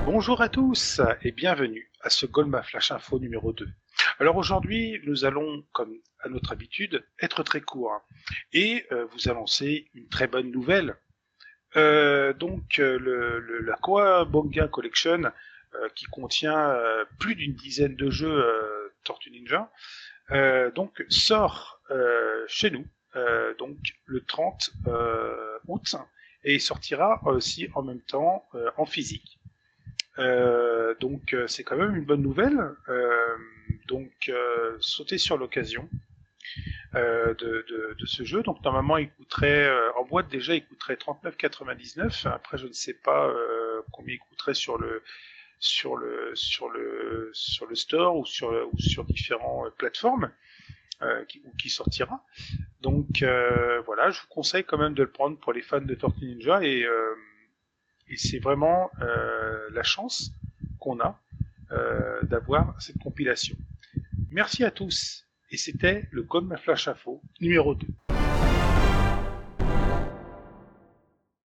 Bonjour à tous et bienvenue à ce Golma Flash Info numéro 2. Alors aujourd'hui, nous allons, comme à notre habitude, être très court et vous annoncer une très bonne nouvelle. La Kawabonga Collection, qui contient plus d'une dizaine de jeux Tortue Ninja, sort chez nous donc le 30 août et sortira aussi en même temps en physique. C'est quand même une bonne nouvelle. Sautez sur l'occasion de ce jeu. Donc normalement il coûterait en boîte déjà il coûterait 39,99. Après je ne sais pas combien il coûterait sur le store ou sur différentes plateformes qui sortira. Voilà, je vous conseille quand même de le prendre pour les fans de Tortue Ninja et c'est vraiment la chance qu'on a d'avoir cette compilation. Merci à tous, et c'était le Code Ma Flash Info numéro 2.